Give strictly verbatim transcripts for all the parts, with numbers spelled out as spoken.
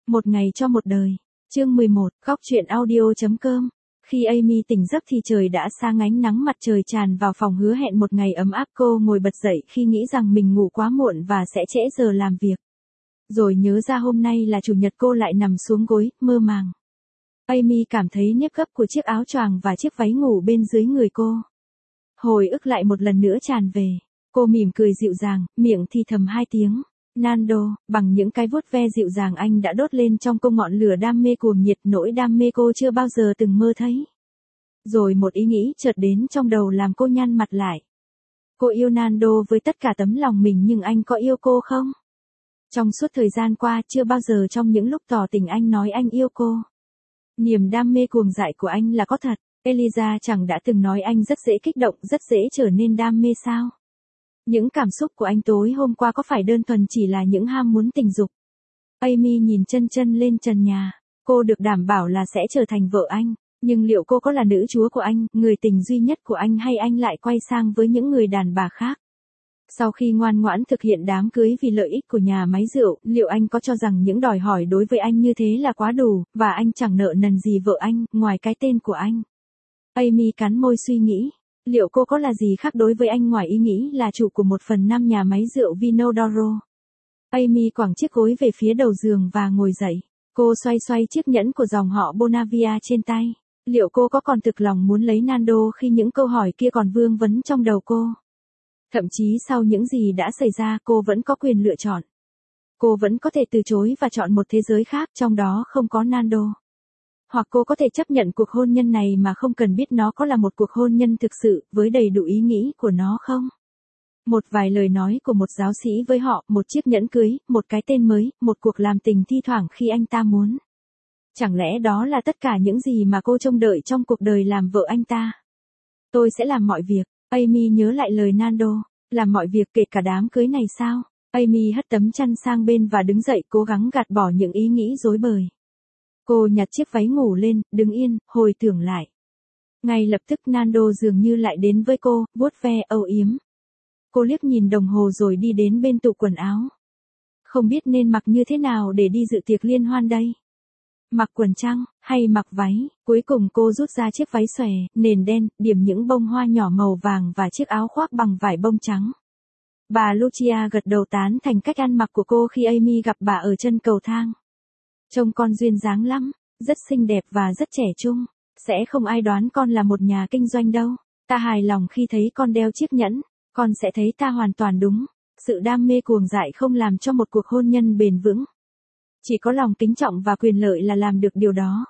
Một ngày cho một đời. Chương mười một, góc truyện audio.com. Khi Amy tỉnh giấc thì trời đã sáng, ánh nắng mặt trời tràn vào phòng hứa hẹn một ngày ấm áp. Cô ngồi bật dậy khi nghĩ rằng mình ngủ quá muộn và sẽ trễ giờ làm việc. Rồi nhớ ra hôm nay là chủ nhật, cô lại nằm xuống gối, mơ màng. Amy cảm thấy nếp gấp của chiếc áo choàng và chiếc váy ngủ bên dưới người cô. Hồi ức lại một lần nữa tràn về. Cô mỉm cười dịu dàng, miệng thì thầm hai tiếng. Nando, bằng những cái vuốt ve dịu dàng anh đã đốt lên trong cô ngọn lửa đam mê cuồng nhiệt, nỗi đam mê cô chưa bao giờ từng mơ thấy. Rồi một ý nghĩ chợt đến trong đầu làm cô nhăn mặt lại. Cô yêu Nando với tất cả tấm lòng mình, nhưng anh có yêu cô không? Trong suốt thời gian qua chưa bao giờ trong những lúc tỏ tình anh nói anh yêu cô. Niềm đam mê cuồng dại của anh là có thật. Eliza chẳng đã từng nói anh rất dễ kích động, rất dễ trở nên đam mê sao? Những cảm xúc của anh tối hôm qua có phải đơn thuần chỉ là những ham muốn tình dục? Amy nhìn chân chân lên trần nhà. Cô được đảm bảo là sẽ trở thành vợ anh. Nhưng liệu cô có là nữ chúa của anh, người tình duy nhất của anh, hay anh lại quay sang với những người đàn bà khác? Sau khi ngoan ngoãn thực hiện đám cưới vì lợi ích của nhà máy rượu, liệu anh có cho rằng những đòi hỏi đối với anh như thế là quá đủ, và anh chẳng nợ nần gì vợ anh, ngoài cái tên của anh? Amy cắn môi suy nghĩ. Liệu cô có là gì khác đối với anh ngoài ý nghĩ là chủ của một phần năm nhà máy rượu Vinodoro? Amy quẳng chiếc gối về phía đầu giường và ngồi dậy. Cô xoay xoay chiếc nhẫn của dòng họ Bonavia trên tay. Liệu cô có còn thực lòng muốn lấy Nando khi những câu hỏi kia còn vương vấn trong đầu cô? Thậm chí sau những gì đã xảy ra, cô vẫn có quyền lựa chọn. Cô vẫn có thể từ chối và chọn một thế giới khác, trong đó không có Nando. Hoặc cô có thể chấp nhận cuộc hôn nhân này mà không cần biết nó có là một cuộc hôn nhân thực sự, với đầy đủ ý nghĩ của nó không? Một vài lời nói của một giáo sĩ với họ, một chiếc nhẫn cưới, một cái tên mới, một cuộc làm tình thi thoảng khi anh ta muốn. Chẳng lẽ đó là tất cả những gì mà cô trông đợi trong cuộc đời làm vợ anh ta? Tôi sẽ làm mọi việc. Amy nhớ lại lời Nando. Làm mọi việc kể cả đám cưới này sao? Amy hất tấm chăn sang bên và đứng dậy, cố gắng gạt bỏ những ý nghĩ rối bời. Cô nhặt chiếc váy ngủ lên, đứng yên, hồi tưởng lại. Ngay lập tức Nando dường như lại đến với cô, vuốt ve âu yếm. Cô liếc nhìn đồng hồ rồi đi đến bên tủ quần áo. Không biết nên mặc như thế nào để đi dự tiệc liên hoan đây? Mặc quần trăng, hay mặc váy? Cuối cùng cô rút ra chiếc váy xòe, nền đen, điểm những bông hoa nhỏ màu vàng và chiếc áo khoác bằng vải bông trắng. Bà Lucia gật đầu tán thành cách ăn mặc của cô khi Amy gặp bà ở chân cầu thang. Trông con duyên dáng lắm, rất xinh đẹp và rất trẻ trung. Sẽ không ai đoán con là một nhà kinh doanh đâu. Ta hài lòng khi thấy con đeo chiếc nhẫn. Con sẽ thấy ta hoàn toàn đúng. Sự đam mê cuồng dại không làm cho một cuộc hôn nhân bền vững. Chỉ có lòng kính trọng và quyền lợi là làm được điều đó.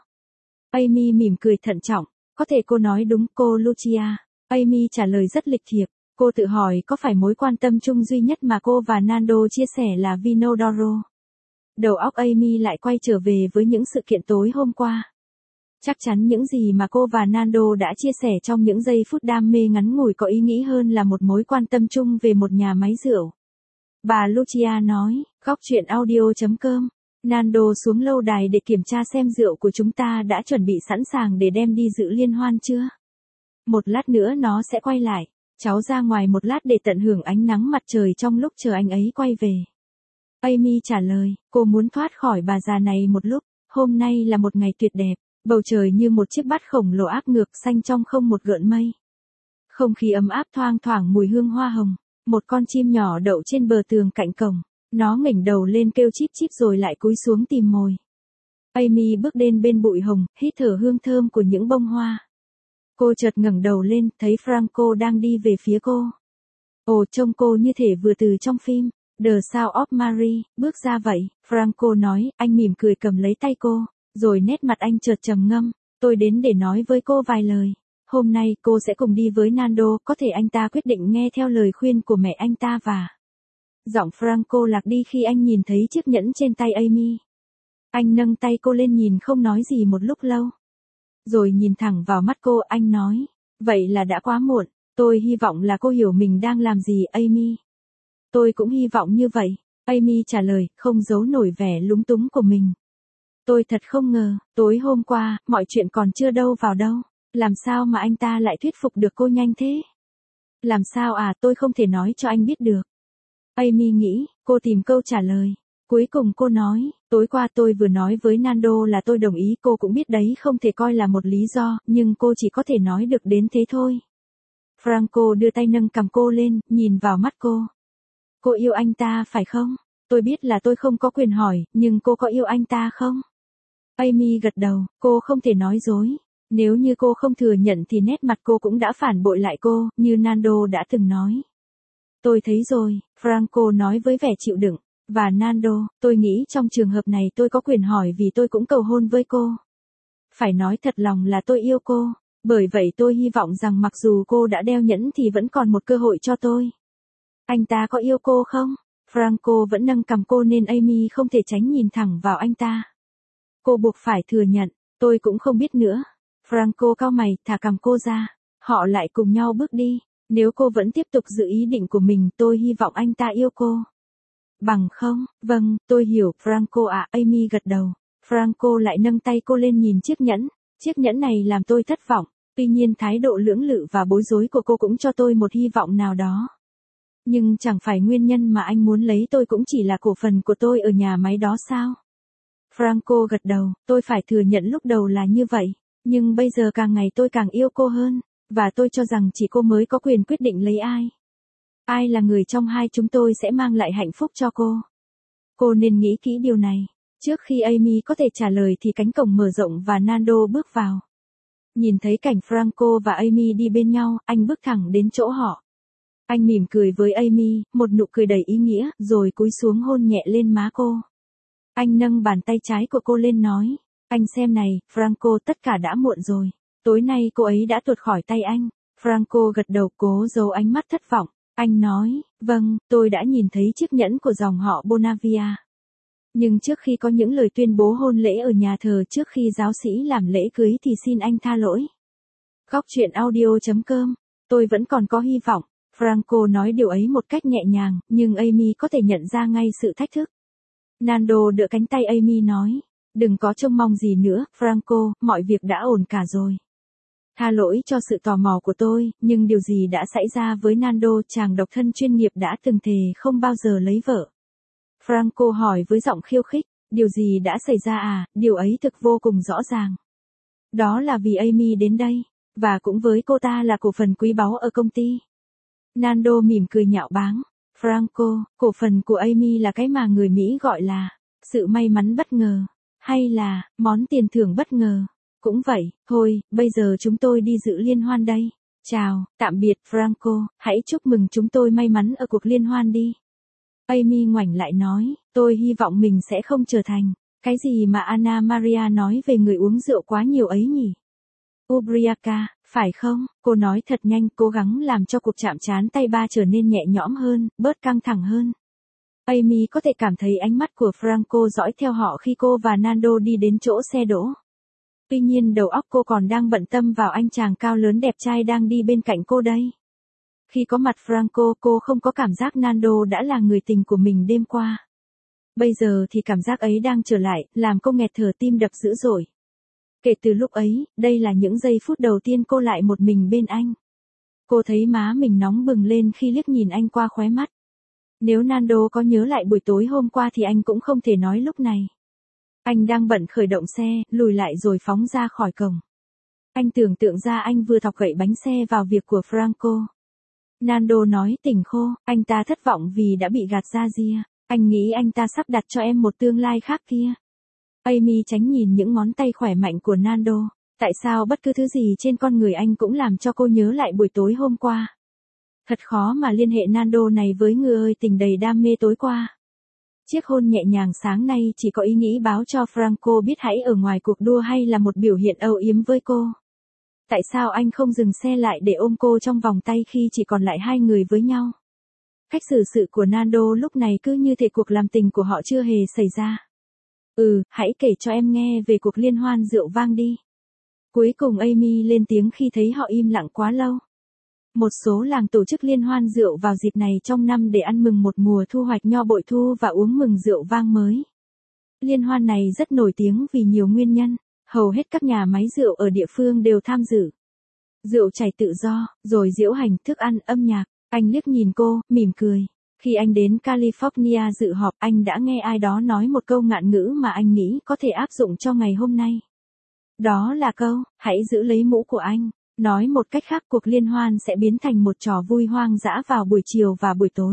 Amy mỉm cười thận trọng. Có thể cô nói đúng, cô Lucia. Amy trả lời rất lịch thiệp. Cô tự hỏi có phải mối quan tâm chung duy nhất mà cô và Nando chia sẻ là Vinodoro. Đầu óc Amy lại quay trở về với những sự kiện tối hôm qua. Chắc chắn những gì mà cô và Nando đã chia sẻ trong những giây phút đam mê ngắn ngủi có ý nghĩ hơn là một mối quan tâm chung về một nhà máy rượu. Bà Lucia nói, góc truyện audio.com. Nando xuống lâu đài để kiểm tra xem rượu của chúng ta đã chuẩn bị sẵn sàng để đem đi dự liên hoan chưa. Một lát nữa nó sẽ quay lại. Cháu ra ngoài một lát để tận hưởng ánh nắng mặt trời trong lúc chờ anh ấy quay về. Amy trả lời, cô muốn thoát khỏi bà già này một lúc. Hôm nay là một ngày tuyệt đẹp, bầu trời như một chiếc bát khổng lồ áp ngược, xanh trong không một gợn mây. Không khí ấm áp thoang thoảng mùi hương hoa hồng. Một con chim nhỏ đậu trên bờ tường cạnh cổng. Nó ngẩng đầu lên kêu chíp chíp rồi lại cúi xuống tìm mồi. Amy bước đến bên bụi hồng, hít thở hương thơm của những bông hoa. Cô chợt ngẩng đầu lên, thấy Franco đang đi về phía cô. Ồ, trông cô như thể vừa từ trong phim The Sound of Mary bước ra vậy. Franco nói. Anh mỉm cười cầm lấy tay cô, rồi nét mặt anh chợt trầm ngâm. Tôi đến để nói với cô vài lời. Hôm nay cô sẽ cùng đi với Nando, có thể anh ta quyết định nghe theo lời khuyên của mẹ anh ta và... Giọng Franco lạc đi khi anh nhìn thấy chiếc nhẫn trên tay Amy. Anh nâng tay cô lên nhìn không nói gì một lúc lâu. Rồi nhìn thẳng vào mắt cô, anh nói. Vậy là đã quá muộn. Tôi hy vọng là cô hiểu mình đang làm gì, Amy. Tôi cũng hy vọng như vậy. Amy trả lời, không giấu nổi vẻ lúng túng của mình. Tôi thật không ngờ, tối hôm qua, mọi chuyện còn chưa đâu vào đâu. Làm sao mà anh ta lại thuyết phục được cô nhanh thế? Làm sao à, tôi không thể nói cho anh biết được. Amy nghĩ, cô tìm câu trả lời. Cuối cùng cô nói, Tối qua tôi vừa nói với Nando là tôi đồng ý, cô cũng biết đấy không thể coi là một lý do, nhưng cô chỉ có thể nói được đến thế thôi. Franco đưa tay nâng cằm cô lên, nhìn vào mắt cô. Cô yêu anh ta phải không? Tôi biết là tôi không có quyền hỏi, nhưng cô có yêu anh ta không? Amy gật đầu, cô không thể nói dối. Nếu như cô không thừa nhận thì nét mặt cô cũng đã phản bội lại cô, như Nando đã từng nói. Tôi thấy rồi, Franco nói với vẻ chịu đựng. Và Nando, tôi nghĩ trong trường hợp này tôi có quyền hỏi vì tôi cũng cầu hôn với cô. Phải nói thật lòng là tôi yêu cô, bởi vậy tôi hy vọng rằng mặc dù cô đã đeo nhẫn thì vẫn còn một cơ hội cho tôi. Anh ta có yêu cô không? Franco vẫn nâng cằm cô nên Amy không thể tránh nhìn thẳng vào anh ta. Cô buộc phải thừa nhận, tôi cũng không biết nữa. Franco cau mày, thả cằm cô ra. Họ lại cùng nhau bước đi. Nếu cô vẫn tiếp tục giữ ý định của mình, tôi hy vọng anh ta yêu cô. Bằng không, vâng, tôi hiểu, Franco ạ, Amy gật đầu. Franco lại nâng tay cô lên nhìn chiếc nhẫn. Chiếc nhẫn này làm tôi thất vọng, tuy nhiên thái độ lưỡng lự và bối rối của cô cũng cho tôi một hy vọng nào đó. Nhưng chẳng phải nguyên nhân mà anh muốn lấy tôi cũng chỉ là cổ phần của tôi ở nhà máy đó sao? Franco gật đầu, tôi phải thừa nhận lúc đầu là như vậy, nhưng bây giờ càng ngày tôi càng yêu cô hơn, và tôi cho rằng chỉ cô mới có quyền quyết định lấy ai. Ai là người trong hai chúng tôi sẽ mang lại hạnh phúc cho cô. Cô nên nghĩ kỹ điều này. Trước khi Amy có thể trả lời thì cánh cổng mở rộng và Nando bước vào. Nhìn thấy cảnh Franco và Amy đi bên nhau, anh bước thẳng đến chỗ họ. Anh mỉm cười với Amy, một nụ cười đầy ý nghĩa, rồi cúi xuống hôn nhẹ lên má cô. Anh nâng bàn tay trái của cô lên nói, anh xem này, Franco, tất cả đã muộn rồi. Tối nay cô ấy đã tuột khỏi tay anh. Franco gật đầu, cố giấu ánh mắt thất vọng. Anh nói, vâng, tôi đã nhìn thấy chiếc nhẫn của dòng họ Bonavia. Nhưng trước khi có những lời tuyên bố hôn lễ ở nhà thờ trước khi giáo sĩ làm lễ cưới thì xin anh tha lỗi. Góc truyện audio chấm com, tôi vẫn còn có hy vọng. Franco nói điều ấy một cách nhẹ nhàng, nhưng Amy có thể nhận ra ngay sự thách thức. Nando đỡ cánh tay Amy nói, đừng có trông mong gì nữa, Franco, mọi việc đã ổn cả rồi. Tha lỗi cho sự tò mò của tôi, nhưng điều gì đã xảy ra với Nando, chàng độc thân chuyên nghiệp đã từng thề không bao giờ lấy vợ? Franco hỏi với giọng khiêu khích, điều gì đã xảy ra à, điều ấy thực vô cùng rõ ràng. Đó là vì Amy đến đây, và cũng với cô ta là cổ phần quý báu ở công ty. Nando mỉm cười nhạo báng, Franco, cổ phần của Amy là cái mà người Mỹ gọi là sự may mắn bất ngờ, hay là món tiền thưởng bất ngờ. Cũng vậy, thôi, bây giờ chúng tôi đi dự liên hoan đây. Chào, tạm biệt Franco, hãy chúc mừng chúng tôi may mắn ở cuộc liên hoan đi. Amy ngoảnh lại nói, tôi hy vọng mình sẽ không trở thành cái gì mà Anna Maria nói về người uống rượu quá nhiều ấy nhỉ? Ubriaca, phải không? Cô nói thật nhanh, cố gắng làm cho cuộc chạm trán tay ba trở nên nhẹ nhõm hơn, bớt căng thẳng hơn. Amy có thể cảm thấy ánh mắt của Franco dõi theo họ khi cô và Nando đi đến chỗ xe đỗ. Tuy nhiên đầu óc cô còn đang bận tâm vào anh chàng cao lớn đẹp trai đang đi bên cạnh cô đây. Khi có mặt Franco, cô không có cảm giác Nando đã là người tình của mình đêm qua. Bây giờ thì cảm giác ấy đang trở lại, làm cô nghẹt thở, tim đập dữ dội. Kể từ lúc ấy, đây là những giây phút đầu tiên cô lại một mình bên anh. Cô thấy má mình nóng bừng lên khi liếc nhìn anh qua khóe mắt. Nếu Nando có nhớ lại buổi tối hôm qua thì anh cũng không thể nói lúc này. Anh đang bận khởi động xe, lùi lại rồi phóng ra khỏi cổng. Anh tưởng tượng ra anh vừa thọc gậy bánh xe vào việc của Franco. Nando nói tỉnh khô, anh ta thất vọng vì đã bị gạt ra ria. Anh nghĩ anh ta sắp đặt cho em một tương lai khác kia. Amy tránh nhìn những ngón tay khỏe mạnh của Nando. Tại sao bất cứ thứ gì trên con người anh cũng làm cho cô nhớ lại buổi tối hôm qua? Thật khó mà liên hệ Nando này với người ơi tình đầy đam mê tối qua. Chiếc hôn nhẹ nhàng sáng nay chỉ có ý nghĩ báo cho Franco biết hãy ở ngoài cuộc đua hay là một biểu hiện âu yếm với cô. Tại sao anh không dừng xe lại để ôm cô trong vòng tay khi chỉ còn lại hai người với nhau? Cách xử sự của Nando lúc này cứ như thể cuộc làm tình của họ chưa hề xảy ra. Ừ, hãy kể cho em nghe về cuộc liên hoan rượu vang đi. Cuối cùng Amy lên tiếng khi thấy họ im lặng quá lâu. Một số làng tổ chức liên hoan rượu vào dịp này trong năm để ăn mừng một mùa thu hoạch nho bội thu và uống mừng rượu vang mới. Liên hoan này rất nổi tiếng vì nhiều nguyên nhân, hầu hết các nhà máy rượu ở địa phương đều tham dự. Rượu chảy tự do, rồi diễu hành, thức ăn, âm nhạc. Anh liếc nhìn cô, mỉm cười. Khi anh đến California dự họp, anh đã nghe ai đó nói một câu ngạn ngữ mà anh nghĩ có thể áp dụng cho ngày hôm nay. Đó là câu, hãy giữ lấy mũ của anh. Nói một cách khác, cuộc liên hoan sẽ biến thành một trò vui hoang dã vào buổi chiều và buổi tối.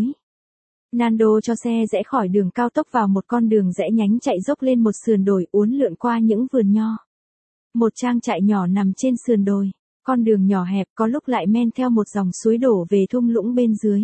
Nando cho xe rẽ khỏi đường cao tốc vào một con đường rẽ nhánh chạy dốc lên một sườn đồi, uốn lượn qua những vườn nho. Một trang trại nhỏ nằm trên sườn đồi. Con đường nhỏ hẹp có lúc lại men theo một dòng suối đổ về thung lũng bên dưới.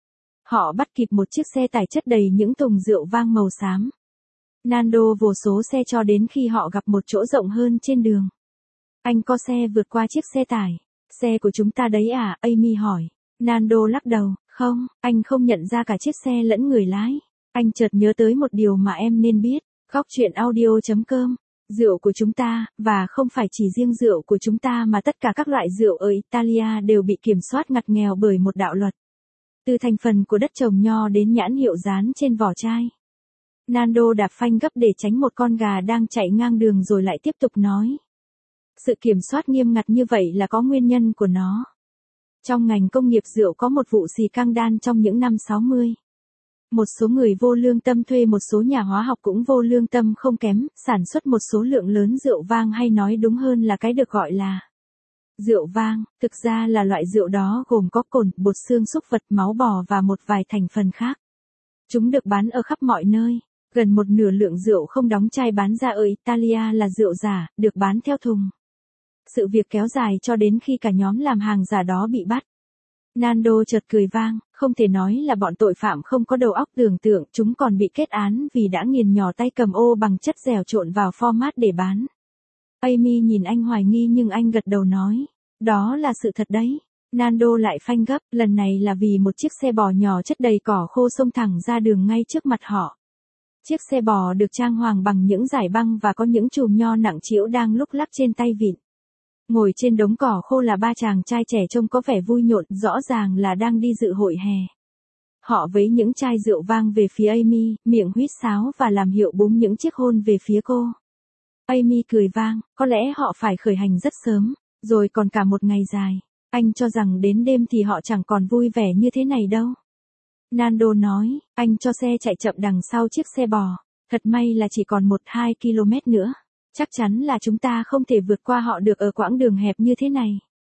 Họ bắt kịp một chiếc xe tải chất đầy những thùng rượu vang màu xám. Nando vồ số xe cho đến khi họ gặp một chỗ rộng hơn trên đường. Anh co xe vượt qua chiếc xe tải. Xe của chúng ta đấy à? Amy hỏi. Nando lắc đầu. Không, anh không nhận ra cả chiếc xe lẫn người lái. Anh chợt nhớ tới một điều mà em nên biết. Góc chuyện audio chấm com. Rượu của chúng ta, và không phải chỉ riêng rượu của chúng ta mà tất cả các loại rượu ở Italia đều bị kiểm soát ngặt nghèo bởi một đạo luật. Từ thành phần của đất trồng nho đến nhãn hiệu dán trên vỏ chai. Nando đạp phanh gấp để tránh một con gà đang chạy ngang đường rồi lại tiếp tục nói. Sự kiểm soát nghiêm ngặt như vậy là có nguyên nhân của nó. Trong ngành công nghiệp rượu có một vụ xì căng đan trong những năm sáu mươi. Một số người vô lương tâm thuê một số nhà hóa học cũng vô lương tâm không kém, sản xuất một số lượng lớn rượu vang, hay nói đúng hơn là cái được gọi là rượu vang, thực ra là loại rượu đó gồm có cồn, bột xương súc vật, máu bò và một vài thành phần khác. Chúng được bán ở khắp mọi nơi. Gần một nửa lượng rượu không đóng chai bán ra ở Italia là rượu giả, được bán theo thùng. Sự việc kéo dài cho đến khi cả nhóm làm hàng giả đó bị bắt. Nando chợt cười vang, không thể nói là bọn tội phạm không có đầu óc tưởng tượng, chúng còn bị kết án vì đã nghiền nhỏ tay cầm ô bằng chất dẻo trộn vào format để bán. Amy nhìn anh hoài nghi nhưng anh gật đầu nói, đó là sự thật đấy. Nando lại phanh gấp, lần này là vì một chiếc xe bò nhỏ chất đầy cỏ khô xông thẳng ra đường ngay trước mặt họ. Chiếc xe bò được trang hoàng bằng những dải băng và có những chùm nho nặng trĩu đang lúc lắc trên tay vịn. Ngồi trên đống cỏ khô là ba chàng trai trẻ trông có vẻ vui nhộn, rõ ràng là đang đi dự hội hè. Họ vấy những chai rượu vang về phía Amy, miệng huýt sáo và làm hiệu búng những chiếc hôn về phía cô. Amy cười vang, có lẽ họ phải khởi hành rất sớm, rồi còn cả một ngày dài. Anh cho rằng đến đêm thì họ chẳng còn vui vẻ như thế này đâu. Nando nói, anh cho xe chạy chậm đằng sau chiếc xe bò. Thật may là chỉ còn một hai ki lô mét nữa. Chắc chắn là chúng ta không thể vượt qua họ được ở quãng đường hẹp như thế này.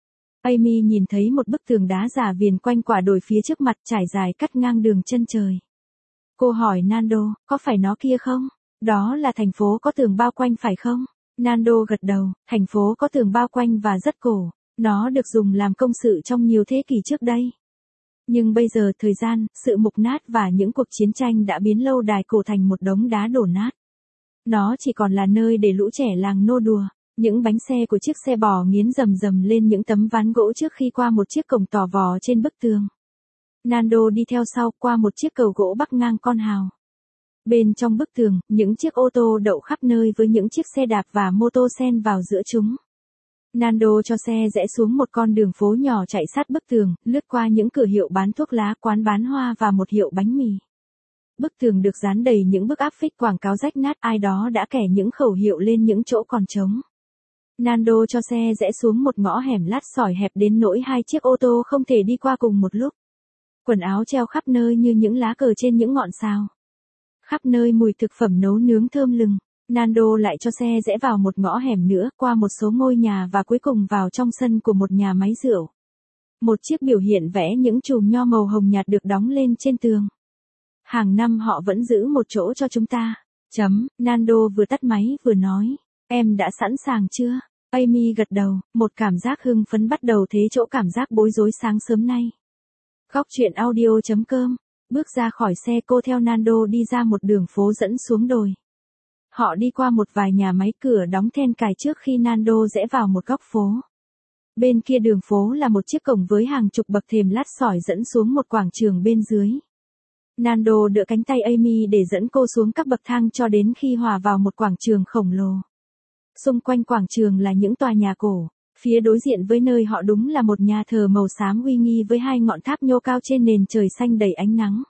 Amy nhìn thấy một bức tường đá giả viền quanh quả đồi phía trước mặt trải dài cắt ngang đường chân trời. Cô hỏi Nando, có phải nó kia không? Đó là thành phố có tường bao quanh phải không? Nando gật đầu, thành phố có tường bao quanh và rất cổ. Nó được dùng làm công sự trong nhiều thế kỷ trước đây. Nhưng bây giờ thời gian, sự mục nát và những cuộc chiến tranh đã biến lâu đài cổ thành một đống đá đổ nát. Nó chỉ còn là nơi để lũ trẻ làng nô đùa. Những bánh xe của chiếc xe bò nghiến rầm rầm lên những tấm ván gỗ trước khi qua một chiếc cổng tò vò trên bức tường. Nando đi theo sau qua một chiếc cầu gỗ bắc ngang con hào. Bên trong bức tường, những chiếc ô tô đậu khắp nơi với những chiếc xe đạp và mô tô xen vào giữa chúng. Nando cho xe rẽ xuống một con đường phố nhỏ chạy sát bức tường, lướt qua những cửa hiệu bán thuốc lá, quán bán hoa và một hiệu bánh mì. Bức tường được dán đầy những bức áp phích quảng cáo rách nát, ai đó đã kẻ những khẩu hiệu lên những chỗ còn trống. Nando cho xe rẽ xuống một ngõ hẻm lát sỏi hẹp đến nỗi hai chiếc ô tô không thể đi qua cùng một lúc. Quần áo treo khắp nơi như những lá cờ trên những ngọn sao. Khắp nơi mùi thực phẩm nấu nướng thơm lừng. Nando lại cho xe rẽ vào một ngõ hẻm nữa, qua một số ngôi nhà và cuối cùng vào trong sân của một nhà máy rượu. Một chiếc biểu hiện vẽ những chùm nho màu hồng nhạt được đóng lên trên tường. Hàng năm họ vẫn giữ một chỗ cho chúng ta. Chấm, Nando vừa tắt máy vừa nói. Em đã sẵn sàng chưa? Amy gật đầu, một cảm giác hưng phấn bắt đầu thế chỗ cảm giác bối rối sáng sớm nay. Góc chuyện audio chấm com. Bước ra khỏi xe, cô theo Nando đi ra một đường phố dẫn xuống đồi. Họ đi qua một vài nhà máy, cửa đóng then cài trước khi Nando rẽ vào một góc phố. Bên kia đường phố là một chiếc cổng với hàng chục bậc thềm lát sỏi dẫn xuống một quảng trường bên dưới. Nando đỡ cánh tay Amy để dẫn cô xuống các bậc thang cho đến khi hòa vào một quảng trường khổng lồ. Xung quanh quảng trường là những tòa nhà cổ. Phía đối diện với nơi họ đúng là một nhà thờ màu xám uy nghi với hai ngọn tháp nhô cao trên nền trời xanh đầy ánh nắng.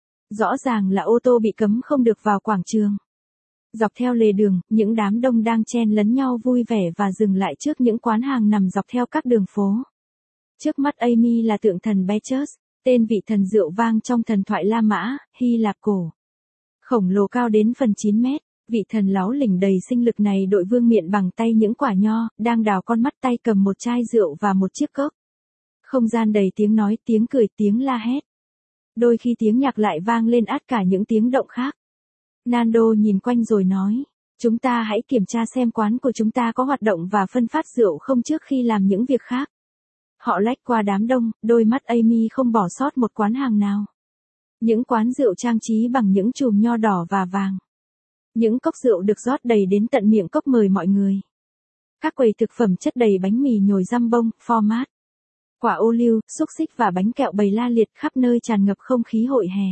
Rõ ràng là ô tô bị cấm không được vào quảng trường. Dọc theo lề đường, những đám đông đang chen lấn nhau vui vẻ và dừng lại trước những quán hàng nằm dọc theo các đường phố. Trước mắt Amy là tượng thần Beatrice. Tên vị thần rượu vang trong thần thoại La Mã, Hy Lạp cổ. Khổng lồ cao đến phần chín mét, vị thần láo lỉnh đầy sinh lực này đội vương miện bằng tay những quả nho, đang đào con mắt tay cầm một chai rượu và một chiếc cốc. Không gian đầy tiếng nói, tiếng cười, tiếng la hét. Đôi khi tiếng nhạc lại vang lên át cả những tiếng động khác. Nando nhìn quanh rồi nói, chúng ta hãy kiểm tra xem quán của chúng ta có hoạt động và phân phát rượu không trước khi làm những việc khác. Họ lách qua đám đông, đôi mắt Amy không bỏ sót một quán hàng nào. Những quán rượu trang trí bằng những chùm nho đỏ và vàng. Những cốc rượu được rót đầy đến tận miệng cốc mời mọi người. Các quầy thực phẩm chất đầy bánh mì nhồi răm bông, format, quả ô liu, xúc xích và bánh kẹo bày la liệt khắp nơi tràn ngập không khí hội hè.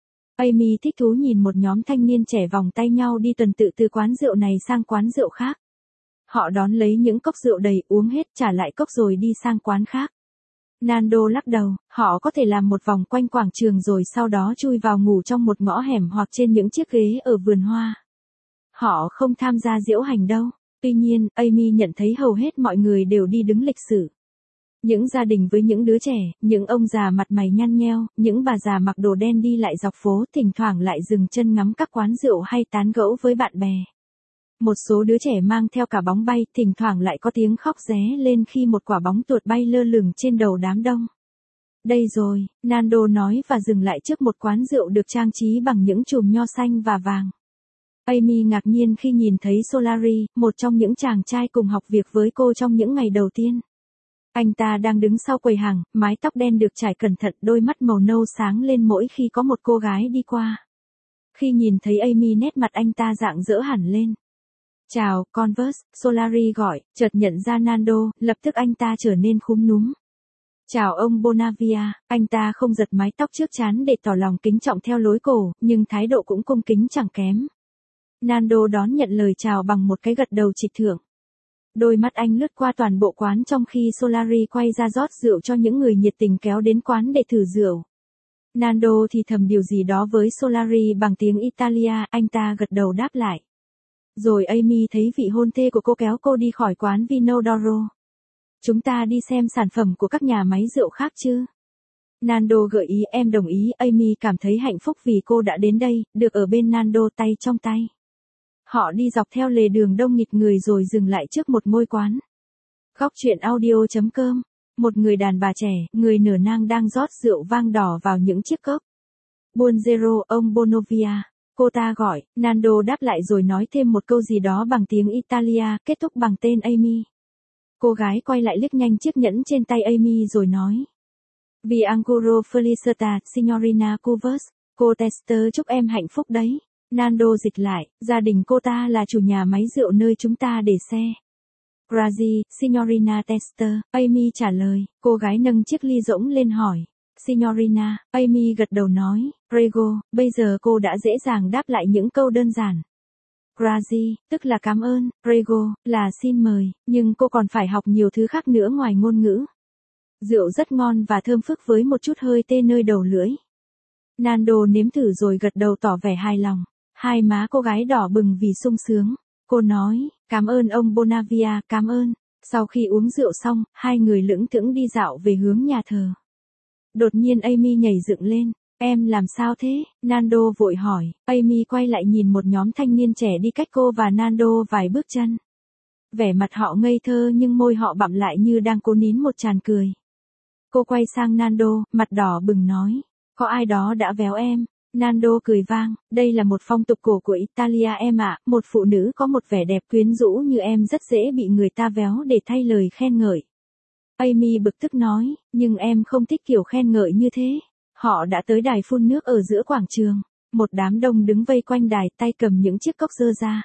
Amy thích thú nhìn một nhóm thanh niên trẻ vòng tay nhau đi tuần tự từ quán rượu này sang quán rượu khác. Họ đón lấy những cốc rượu đầy, uống hết, trả lại cốc rồi đi sang quán khác. Nando lắc đầu, họ có thể làm một vòng quanh quảng trường rồi sau đó chui vào ngủ trong một ngõ hẻm hoặc trên những chiếc ghế ở vườn hoa. Họ không tham gia diễu hành đâu. Tuy nhiên, Amy nhận thấy hầu hết mọi người đều đi đứng lịch sự. Những gia đình với những đứa trẻ, những ông già mặt mày nhăn nheo, những bà già mặc đồ đen đi lại dọc phố, thỉnh thoảng lại dừng chân ngắm các quán rượu hay tán gẫu với bạn bè. Một số đứa trẻ mang theo cả bóng bay, thỉnh thoảng lại có tiếng khóc ré lên khi một quả bóng tuột bay lơ lửng trên đầu đám đông. Đây rồi, Nando nói và dừng lại trước một quán rượu được trang trí bằng những chùm nho xanh và vàng. Amy ngạc nhiên khi nhìn thấy Solari, một trong những chàng trai cùng học việc với cô trong những ngày đầu tiên. Anh ta đang đứng sau quầy hàng, mái tóc đen được trải cẩn thận, đôi mắt màu nâu sáng lên mỗi khi có một cô gái đi qua. Khi nhìn thấy Amy, nét mặt anh ta rạng rỡ hẳn lên. Chào, Converse, Solari gọi, chợt nhận ra Nando, lập tức anh ta trở nên khúm núm. Chào ông Bonavia, anh ta không giật mái tóc trước trán để tỏ lòng kính trọng theo lối cổ, nhưng thái độ cũng cung kính chẳng kém. Nando đón nhận lời chào bằng một cái gật đầu trịch thượng. Đôi mắt anh lướt qua toàn bộ quán trong khi Solari quay ra rót rượu cho những người nhiệt tình kéo đến quán để thử rượu. Nando thì thầm điều gì đó với Solari bằng tiếng Italia, anh ta gật đầu đáp lại. Rồi Amy thấy vị hôn thê của cô kéo cô đi khỏi quán Vino d'Oro. Chúng ta đi xem sản phẩm của các nhà máy rượu khác chứ? Nando gợi ý, em đồng ý. Amy cảm thấy hạnh phúc vì cô đã đến đây, được ở bên Nando tay trong tay. Họ đi dọc theo lề đường đông nghịt người rồi dừng lại trước một ngôi quán. Góc truyện audio chấm com. Một người đàn bà trẻ, người nửa nang đang rót rượu vang đỏ vào những chiếc cốc. Buongiorno, ông Bonovia. Cô ta gọi, Nando đáp lại rồi nói thêm một câu gì đó bằng tiếng Italia, kết thúc bằng tên Amy. Cô gái quay lại liếc nhanh chiếc nhẫn trên tay Amy rồi nói. Vi ancora felicita, signorina Cuvers. Cô Tester chúc em hạnh phúc đấy. Nando dịch lại, gia đình cô ta là chủ nhà máy rượu nơi chúng ta để xe. Grazie, signorina Tester, Amy trả lời, cô gái nâng chiếc ly rỗng lên hỏi. Signorina, Amy gật đầu nói, prego, bây giờ cô đã dễ dàng đáp lại những câu đơn giản. Grazie, tức là cảm ơn, prego, là xin mời, nhưng cô còn phải học nhiều thứ khác nữa ngoài ngôn ngữ. Rượu rất ngon và thơm phức với một chút hơi tê nơi đầu lưỡi. Nando nếm thử rồi gật đầu tỏ vẻ hài lòng. Hai má cô gái đỏ bừng vì sung sướng. Cô nói, cảm ơn ông Bonavia, cảm ơn. Sau khi uống rượu xong, hai người lững thững đi dạo về hướng nhà thờ. Đột nhiên Amy nhảy dựng lên. Em làm sao thế? Nando vội hỏi. Amy quay lại nhìn một nhóm thanh niên trẻ đi cách cô và Nando vài bước chân. Vẻ mặt họ ngây thơ nhưng môi họ bặm lại như đang cố nín một tràn cười. Cô quay sang Nando, mặt đỏ bừng nói. Có ai đó đã véo em? Nando cười vang, đây là một phong tục cổ của Italia em ạ, một phụ nữ có một vẻ đẹp quyến rũ như em rất dễ bị người ta véo để thay lời khen ngợi. Amy bực tức nói, nhưng em không thích kiểu khen ngợi như thế. Họ đã tới đài phun nước ở giữa quảng trường. Một đám đông đứng vây quanh đài, tay cầm những chiếc cốc dơ ra.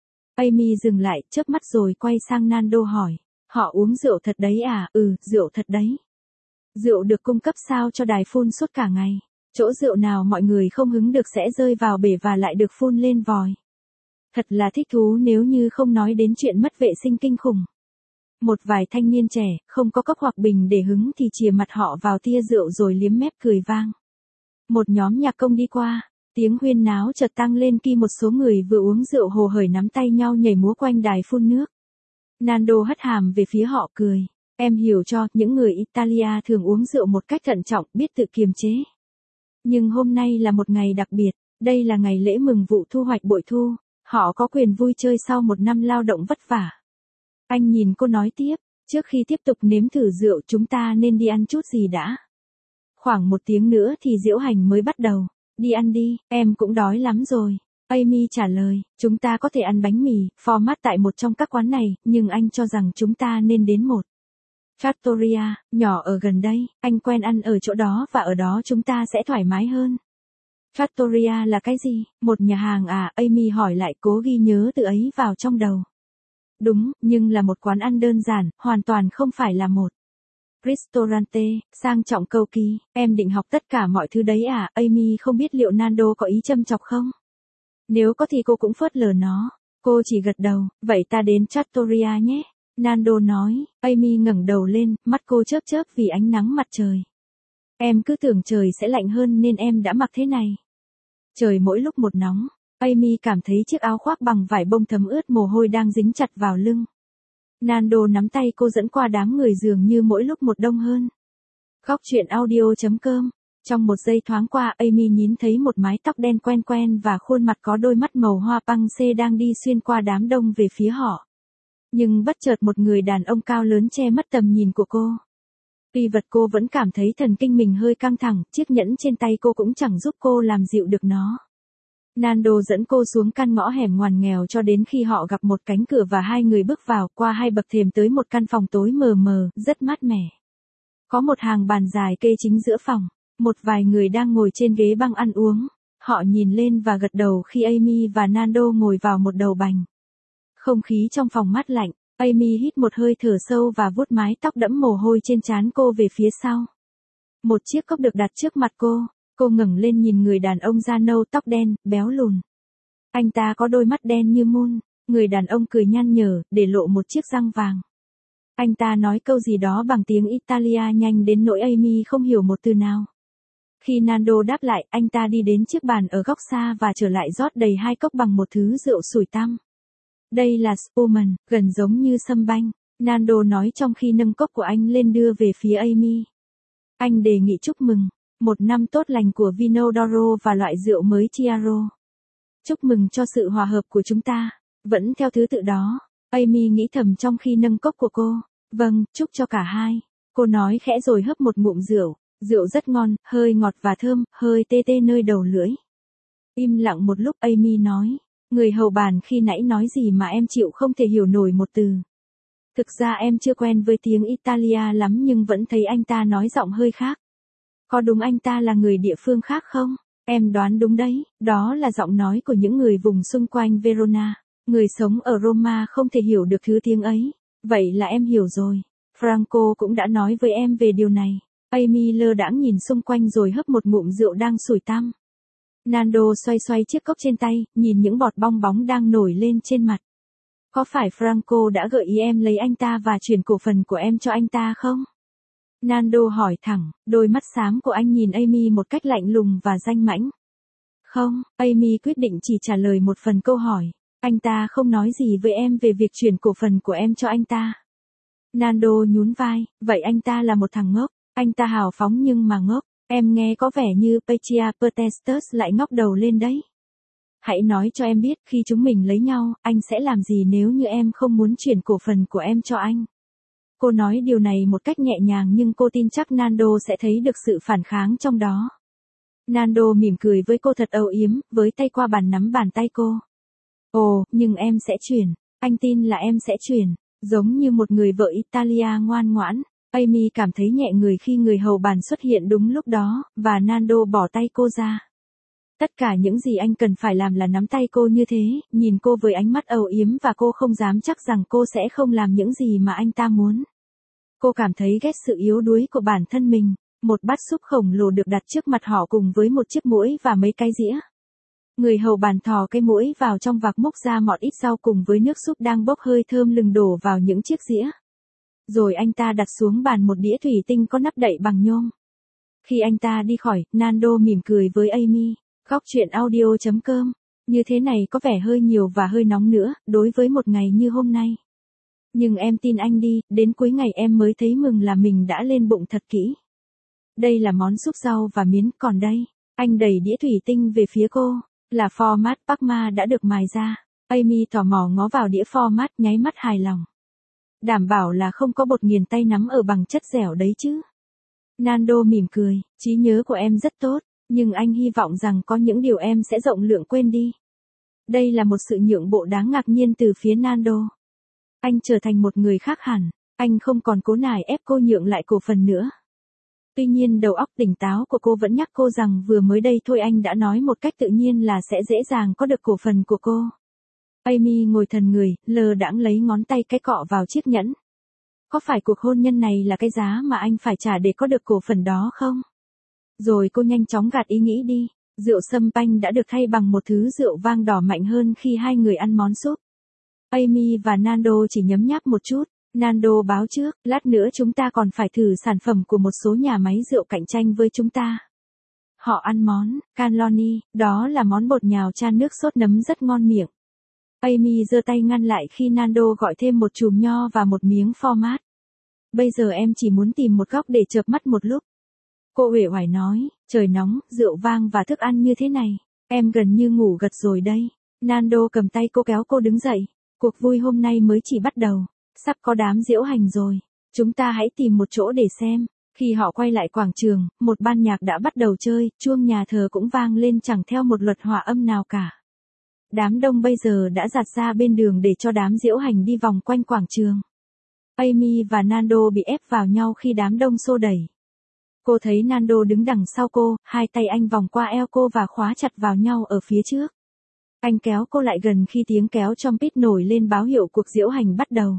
Amy dừng lại, chớp mắt rồi quay sang Nando hỏi, họ uống rượu thật đấy à? Ừ, rượu thật đấy. Rượu được cung cấp sao cho đài phun suốt cả ngày. Chỗ rượu nào mọi người không hứng được sẽ rơi vào bể và lại được phun lên vòi. Thật là thích thú nếu như không nói đến chuyện mất vệ sinh kinh khủng. Một vài thanh niên trẻ, không có cốc hoặc bình để hứng thì chìa mặt họ vào tia rượu rồi liếm mép cười vang. Một nhóm nhạc công đi qua, tiếng huyên náo chợt tăng lên khi một số người vừa uống rượu hồ hởi nắm tay nhau nhảy múa quanh đài phun nước. Nando hất hàm về phía họ cười. Em hiểu cho, những người Italia thường uống rượu một cách thận trọng, biết tự kiềm chế. Nhưng hôm nay là một ngày đặc biệt, đây là ngày lễ mừng vụ thu hoạch bội thu, họ có quyền vui chơi sau một năm lao động vất vả. Anh nhìn cô nói tiếp, trước khi tiếp tục nếm thử rượu chúng ta nên đi ăn chút gì đã. Khoảng một tiếng nữa thì diễu hành mới bắt đầu, đi ăn đi, em cũng đói lắm rồi. Amy trả lời, chúng ta có thể ăn bánh mì, format tại một trong các quán này, nhưng anh cho rằng chúng ta nên đến một Trattoria, nhỏ ở gần đây, anh quen ăn ở chỗ đó và ở đó chúng ta sẽ thoải mái hơn. Trattoria là cái gì? Một nhà hàng à? Amy hỏi lại cố ghi nhớ từ ấy vào trong đầu. Đúng, nhưng là một quán ăn đơn giản, hoàn toàn không phải là một Ristorante, sang trọng cầu kỳ, em định học tất cả mọi thứ đấy à? Amy không biết liệu Nando có ý châm chọc không? Nếu có thì cô cũng phớt lờ nó. Cô chỉ gật đầu, vậy ta đến Trattoria nhé. Nando nói, Amy ngẩng đầu lên, mắt cô chớp chớp vì ánh nắng mặt trời. Em cứ tưởng trời sẽ lạnh hơn nên em đã mặc thế này. Trời mỗi lúc một nóng, Amy cảm thấy chiếc áo khoác bằng vải bông thấm ướt mồ hôi đang dính chặt vào lưng. Nando nắm tay cô dẫn qua đám người dường như mỗi lúc một đông hơn. Góc truyện audio chấm com. Trong một giây thoáng qua, Amy nhìn thấy một mái tóc đen quen quen và khuôn mặt có đôi mắt màu hoa păng xê đang đi xuyên qua đám đông về phía họ. Nhưng bất chợt một người đàn ông cao lớn che mất tầm nhìn của cô. Tuy vật cô vẫn cảm thấy thần kinh mình hơi căng thẳng, chiếc nhẫn trên tay cô cũng chẳng giúp cô làm dịu được nó. Nando dẫn cô xuống căn ngõ hẻm ngoằn nghèo cho đến khi họ gặp một cánh cửa và hai người bước vào qua hai bậc thềm tới một căn phòng tối mờ mờ, rất mát mẻ. Có một hàng bàn dài kê chính giữa phòng, một vài người đang ngồi trên ghế băng ăn uống. Họ nhìn lên và gật đầu khi Amy và Nando ngồi vào một đầu bành. Không khí trong phòng mát lạnh, Amy hít một hơi thở sâu và vuốt mái tóc đẫm mồ hôi trên trán cô về phía sau. Một chiếc cốc được đặt trước mặt cô, cô ngẩng lên nhìn người đàn ông da nâu tóc đen, béo lùn. Anh ta có đôi mắt đen như mun, người đàn ông cười nhăn nhở, để lộ một chiếc răng vàng. Anh ta nói câu gì đó bằng tiếng Italia nhanh đến nỗi Amy không hiểu một từ nào. Khi Nando đáp lại, anh ta đi đến chiếc bàn ở góc xa và trở lại rót đầy hai cốc bằng một thứ rượu sủi tăm. Đây là Spumant, gần giống như sâm banh, Nando nói trong khi nâng cốc của anh lên đưa về phía Amy. Anh đề nghị chúc mừng, một năm tốt lành của Vino d'Oro và loại rượu mới Chiaro. Chúc mừng cho sự hòa hợp của chúng ta, vẫn theo thứ tự đó, Amy nghĩ thầm trong khi nâng cốc của cô. Vâng, chúc cho cả hai, cô nói khẽ rồi hớp một ngụm rượu, rượu rất ngon, hơi ngọt và thơm, hơi tê tê nơi đầu lưỡi. Im lặng một lúc Amy nói. Người hầu bàn khi nãy nói gì mà em chịu không thể hiểu nổi một từ. Thực ra em chưa quen với tiếng Italia lắm nhưng vẫn thấy anh ta nói giọng hơi khác. Có đúng anh ta là người địa phương khác không? Em đoán đúng đấy, đó là giọng nói của những người vùng xung quanh Verona. Người sống ở Roma không thể hiểu được thứ tiếng ấy. Vậy là em hiểu rồi. Franco cũng đã nói với em về điều này. Amy lơ đãng nhìn xung quanh rồi hấp một ngụm rượu đang sủi tăm. Nando xoay xoay chiếc cốc trên tay, nhìn những bọt bong bóng đang nổi lên trên mặt. Có phải Franco đã gợi ý em lấy anh ta và chuyển cổ phần của em cho anh ta không? Nando hỏi thẳng, đôi mắt xám của anh nhìn Amy một cách lạnh lùng và danh mãnh. Không, Amy quyết định chỉ trả lời một phần câu hỏi. Anh ta không nói gì với em về việc chuyển cổ phần của em cho anh ta. Nando nhún vai, vậy anh ta là một thằng ngốc, anh ta hào phóng nhưng mà ngốc. Em nghe có vẻ như Petia Protestus lại ngóc đầu lên đấy. Hãy nói cho em biết khi chúng mình lấy nhau, anh sẽ làm gì nếu như em không muốn chuyển cổ phần của em cho anh. Cô nói điều này một cách nhẹ nhàng nhưng cô tin chắc Nando sẽ thấy được sự phản kháng trong đó. Nando mỉm cười với cô thật âu yếm, với tay qua bàn nắm bàn tay cô. Ồ, nhưng em sẽ chuyển, anh tin là em sẽ chuyển, giống như một người vợ Italia ngoan ngoãn. Amy cảm thấy nhẹ người khi người hầu bàn xuất hiện đúng lúc đó, và Nando bỏ tay cô ra. Tất cả những gì anh cần phải làm là nắm tay cô như thế, nhìn cô với ánh mắt âu yếm và cô không dám chắc rằng cô sẽ không làm những gì mà anh ta muốn. Cô cảm thấy ghét sự yếu đuối của bản thân mình. Một bát súp khổng lồ được đặt trước mặt họ cùng với một chiếc muỗng và mấy cái dĩa. Người hầu bàn thò cái muỗng vào trong vạc múc ra một ít rau cùng với nước súp đang bốc hơi thơm lừng đổ vào những chiếc dĩa. Rồi anh ta đặt xuống bàn một đĩa thủy tinh có nắp đậy bằng nhôm. Khi anh ta đi khỏi, Nando mỉm cười với Amy. Góc truyện audio chấm com. Như thế này có vẻ hơi nhiều và hơi nóng nữa, đối với một ngày như hôm nay. Nhưng em tin anh đi, đến cuối ngày em mới thấy mừng là mình đã lên bụng thật kỹ. Đây là món súp rau và miến, còn đây, anh đẩy đĩa thủy tinh về phía cô, là format Parma đã được mài ra. Amy tò mò ngó vào đĩa format, nháy mắt hài lòng. Đảm bảo là không có bột nghiền tay nắm ở bằng chất dẻo đấy chứ. Nando mỉm cười, trí nhớ của em rất tốt, nhưng anh hy vọng rằng có những điều em sẽ rộng lượng quên đi. Đây là một sự nhượng bộ đáng ngạc nhiên từ phía Nando. Anh trở thành một người khác hẳn, anh không còn cố nài ép cô nhượng lại cổ phần nữa. Tuy nhiên đầu óc tỉnh táo của cô vẫn nhắc cô rằng vừa mới đây thôi anh đã nói một cách tự nhiên là sẽ dễ dàng có được cổ phần của cô. Amy ngồi thần người, lờ đãng lấy ngón tay cái cọ vào chiếc nhẫn. Có phải cuộc hôn nhân này là cái giá mà anh phải trả để có được cổ phần đó không? Rồi cô nhanh chóng gạt ý nghĩ đi. Rượu sâm panh đã được thay bằng một thứ rượu vang đỏ mạnh hơn khi hai người ăn món súp. Amy và Nando chỉ nhấm nháp một chút. Nando báo trước, lát nữa chúng ta còn phải thử sản phẩm của một số nhà máy rượu cạnh tranh với chúng ta. Họ ăn món cannelloni, đó là món bột nhào chan nước sốt nấm rất ngon miệng. Amy giơ tay ngăn lại khi Nando gọi thêm một chùm nho và một miếng format. Bây giờ em chỉ muốn tìm một góc để chợp mắt một lúc. Cô uể oải nói, trời nóng, rượu vang và thức ăn như thế này, em gần như ngủ gật rồi đây. Nando cầm tay cô kéo cô đứng dậy, cuộc vui hôm nay mới chỉ bắt đầu, sắp có đám diễu hành rồi, chúng ta hãy tìm một chỗ để xem. Khi họ quay lại quảng trường, một ban nhạc đã bắt đầu chơi, chuông nhà thờ cũng vang lên chẳng theo một luật hòa âm nào cả. Đám đông bây giờ đã dạt ra bên đường để cho đám diễu hành đi vòng quanh quảng trường. Amy và Nando bị ép vào nhau khi đám đông xô đẩy. Cô thấy Nando đứng đằng sau cô, hai tay anh vòng qua eo cô và khóa chặt vào nhau ở phía trước. Anh kéo cô lại gần khi tiếng kéo trumpet nổi lên báo hiệu cuộc diễu hành bắt đầu.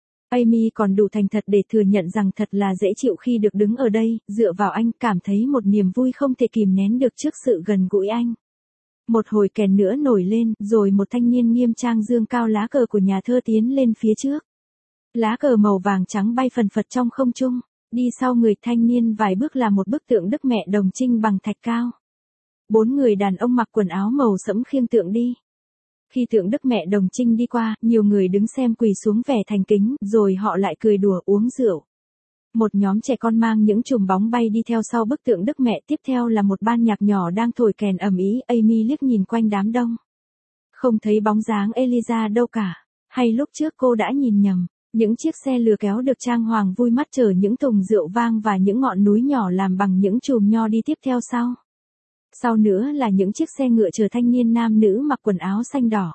Amy còn đủ thành thật để thừa nhận rằng thật là dễ chịu khi được đứng ở đây, dựa vào anh, cảm thấy một niềm vui không thể kìm nén được trước sự gần gũi anh. Một hồi kèn nữa nổi lên, rồi một thanh niên nghiêm trang giương cao lá cờ của nhà thơ tiến lên phía trước. Lá cờ màu vàng trắng bay phần phật trong không trung, đi sau người thanh niên vài bước là một bức tượng Đức Mẹ Đồng Trinh bằng thạch cao. Bốn người đàn ông mặc quần áo màu sẫm khiêng tượng đi. Khi tượng Đức Mẹ Đồng Trinh đi qua, nhiều người đứng xem quỳ xuống vẻ thành kính, rồi họ lại cười đùa uống rượu. Một nhóm trẻ con mang những chùm bóng bay đi theo sau bức tượng Đức Mẹ, tiếp theo là một ban nhạc nhỏ đang thổi kèn ầm ĩ. Amy liếc nhìn quanh đám đông. Không thấy bóng dáng Eliza đâu cả, hay lúc trước cô đã nhìn nhầm. Những chiếc xe lừa kéo được trang hoàng vui mắt chở những thùng rượu vang và những ngọn núi nhỏ làm bằng những chùm nho đi tiếp theo sau. Sau nữa là những chiếc xe ngựa chở thanh niên nam nữ mặc quần áo xanh đỏ.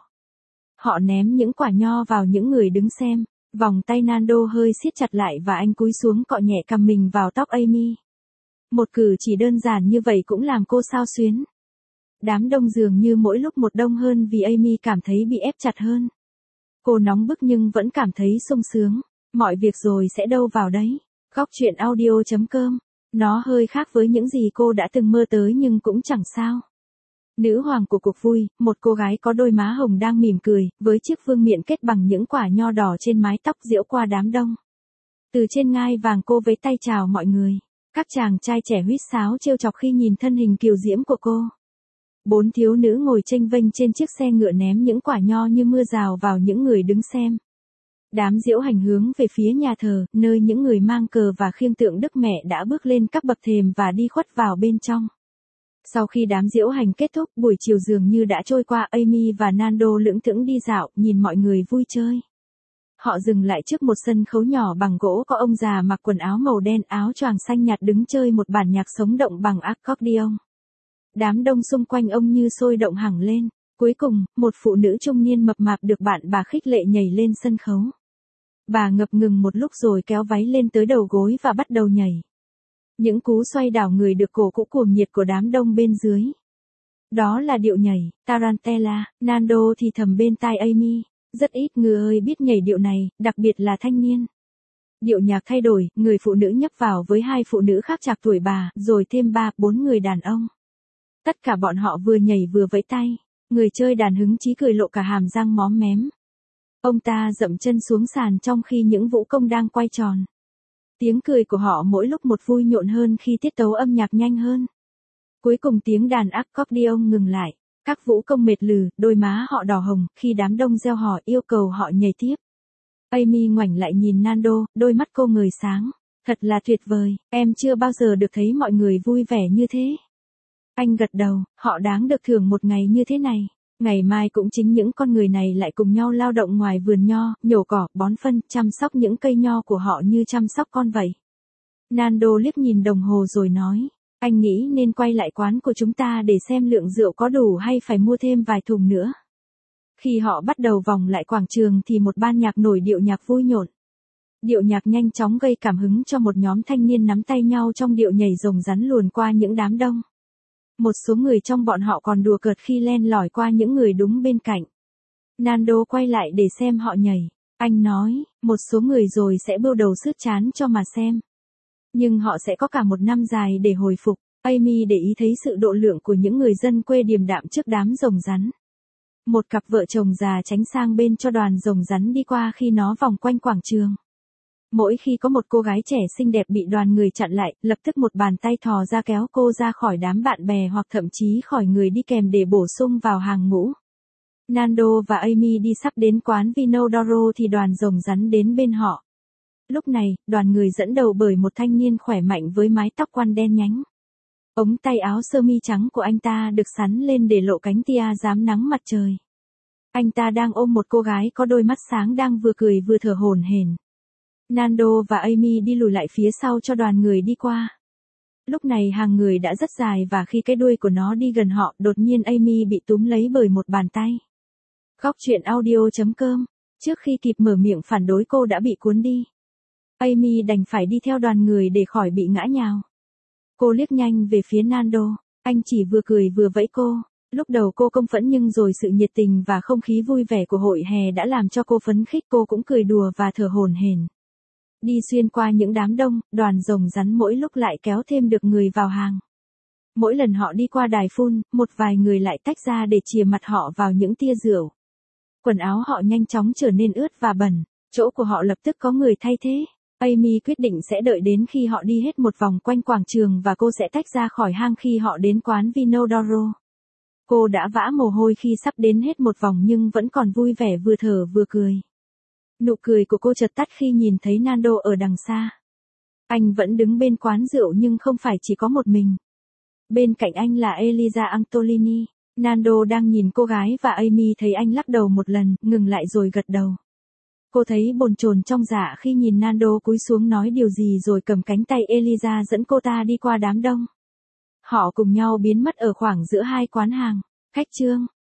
Họ ném những quả nho vào những người đứng xem. Vòng tay Nando hơi siết chặt lại và anh cúi xuống cọ nhẹ cằm mình vào tóc Amy. Một cử chỉ đơn giản như vậy cũng làm cô xao xuyến. Đám đông dường như mỗi lúc một đông hơn vì Amy cảm thấy bị ép chặt hơn. Cô nóng bức nhưng vẫn cảm thấy sung sướng. Mọi việc rồi sẽ đâu vào đấy. Góc truyện audio chấm com. Nó hơi khác với những gì cô đã từng mơ tới nhưng cũng chẳng sao. Nữ hoàng của cuộc vui, một cô gái có đôi má hồng đang mỉm cười, với chiếc vương miện kết bằng những quả nho đỏ trên mái tóc diễu qua đám đông. Từ trên ngai vàng cô vẫy tay chào mọi người. Các chàng trai trẻ huýt sáo trêu chọc khi nhìn thân hình kiều diễm của cô. Bốn thiếu nữ ngồi chênh vênh trên chiếc xe ngựa ném những quả nho như mưa rào vào những người đứng xem. Đám diễu hành hướng về phía nhà thờ, nơi những người mang cờ và khiêng tượng Đức Mẹ đã bước lên các bậc thềm và đi khuất vào bên trong. Sau khi đám diễu hành kết thúc, buổi chiều dường như đã trôi qua. Amy và Nando lững thững đi dạo, nhìn mọi người vui chơi. Họ dừng lại trước một sân khấu nhỏ bằng gỗ, có ông già mặc quần áo màu đen, áo choàng xanh nhạt đứng chơi một bản nhạc sống động bằng accordion. Đám đông xung quanh ông như sôi động hẳn lên. Cuối cùng, một phụ nữ trung niên mập mạp được bạn bà khích lệ nhảy lên sân khấu. Bà ngập ngừng một lúc rồi kéo váy lên tới đầu gối và bắt đầu nhảy. Những cú xoay đảo người được cổ vũ cuồng nhiệt của đám đông bên dưới. Đó là điệu nhảy Tarantella. Nando thì thầm bên tai Amy. Rất ít người biết nhảy điệu này, đặc biệt là thanh niên. Điệu nhạc thay đổi, người phụ nữ nhấp vào với hai phụ nữ khác chạc tuổi bà, rồi thêm ba, bốn người đàn ông. Tất cả bọn họ vừa nhảy vừa vẫy tay. Người chơi đàn hứng chí cười lộ cả hàm răng móm mém. Ông ta dậm chân xuống sàn trong khi những vũ công đang quay tròn. Tiếng cười của họ mỗi lúc một vui nhộn hơn khi tiết tấu âm nhạc nhanh hơn. Cuối cùng tiếng đàn accordion ngừng lại. Các vũ công mệt lử, đôi má họ đỏ hồng, khi đám đông reo hò yêu cầu họ nhảy tiếp. Amy ngoảnh lại nhìn Nando, đôi mắt cô ngời sáng. Thật là tuyệt vời, em chưa bao giờ được thấy mọi người vui vẻ như thế. Anh gật đầu, họ đáng được thưởng một ngày như thế này. Ngày mai cũng chính những con người này lại cùng nhau lao động ngoài vườn nho, nhổ cỏ, bón phân, chăm sóc những cây nho của họ như chăm sóc con vậy. Nando liếc nhìn đồng hồ rồi nói, anh nghĩ nên quay lại quán của chúng ta để xem lượng rượu có đủ hay phải mua thêm vài thùng nữa. Khi họ bắt đầu vòng lại quảng trường thì một ban nhạc nổi điệu nhạc vui nhộn. Điệu nhạc nhanh chóng gây cảm hứng cho một nhóm thanh niên nắm tay nhau trong điệu nhảy rồng rắn luồn qua những đám đông. Một số người trong bọn họ còn đùa cợt khi len lỏi qua những người đúng bên cạnh. Nando quay lại để xem họ nhảy. Anh nói, một số người rồi sẽ bưu đầu sứt chán cho mà xem. Nhưng họ sẽ có cả một năm dài để hồi phục. Amy để ý thấy sự độ lượng của những người dân quê điềm đạm trước đám rồng rắn. Một cặp vợ chồng già tránh sang bên cho đoàn rồng rắn đi qua khi nó vòng quanh quảng trường. Mỗi khi có một cô gái trẻ xinh đẹp bị đoàn người chặn lại, lập tức một bàn tay thò ra kéo cô ra khỏi đám bạn bè hoặc thậm chí khỏi người đi kèm để bổ sung vào hàng ngũ. Nando và Amy đi sắp đến quán Vino d'Oro thì đoàn rồng rắn đến bên họ. Lúc này, đoàn người dẫn đầu bởi một thanh niên khỏe mạnh với mái tóc quăn đen nhánh. Ống tay áo sơ mi trắng của anh ta được xắn lên để lộ cánh tia rám nắng mặt trời. Anh ta đang ôm một cô gái có đôi mắt sáng đang vừa cười vừa thở hổn hển. Nando và Amy đi lùi lại phía sau cho đoàn người đi qua. Lúc này hàng người đã rất dài và khi cái đuôi của nó đi gần họ, đột nhiên Amy bị túm lấy bởi một bàn tay. Góc truyện audio chấm com. Trước khi kịp mở miệng phản đối cô đã bị cuốn đi. Amy đành phải đi theo đoàn người để khỏi bị ngã nhào. Cô liếc nhanh về phía Nando. Anh chỉ vừa cười vừa vẫy cô. Lúc đầu cô công phẫn nhưng rồi sự nhiệt tình và không khí vui vẻ của hội hè đã làm cho cô phấn khích, cô cũng cười đùa và thở hổn hển. Đi xuyên qua những đám đông, đoàn rồng rắn mỗi lúc lại kéo thêm được người vào hàng. Mỗi lần họ đi qua đài phun, một vài người lại tách ra để chìa mặt họ vào những tia rượu. Quần áo họ nhanh chóng trở nên ướt và bẩn, chỗ của họ lập tức có người thay thế. Amy quyết định sẽ đợi đến khi họ đi hết một vòng quanh quảng trường và cô sẽ tách ra khỏi hang khi họ đến quán Vino d'Oro. Cô đã vã mồ hôi khi sắp đến hết một vòng nhưng vẫn còn vui vẻ vừa thở vừa cười. Nụ cười của cô chợt tắt khi nhìn thấy Nando ở đằng xa. Anh vẫn đứng bên quán rượu nhưng không phải chỉ có một mình. Bên cạnh anh là Elisa Antolini. Nando đang nhìn cô gái và Amy thấy anh lắc đầu một lần, ngừng lại rồi gật đầu. Cô thấy bồn chồn trong dạ khi nhìn Nando cúi xuống nói điều gì rồi cầm cánh tay Elisa dẫn cô ta đi qua đám đông. Họ cùng nhau biến mất ở khoảng giữa hai quán hàng. Khách trương.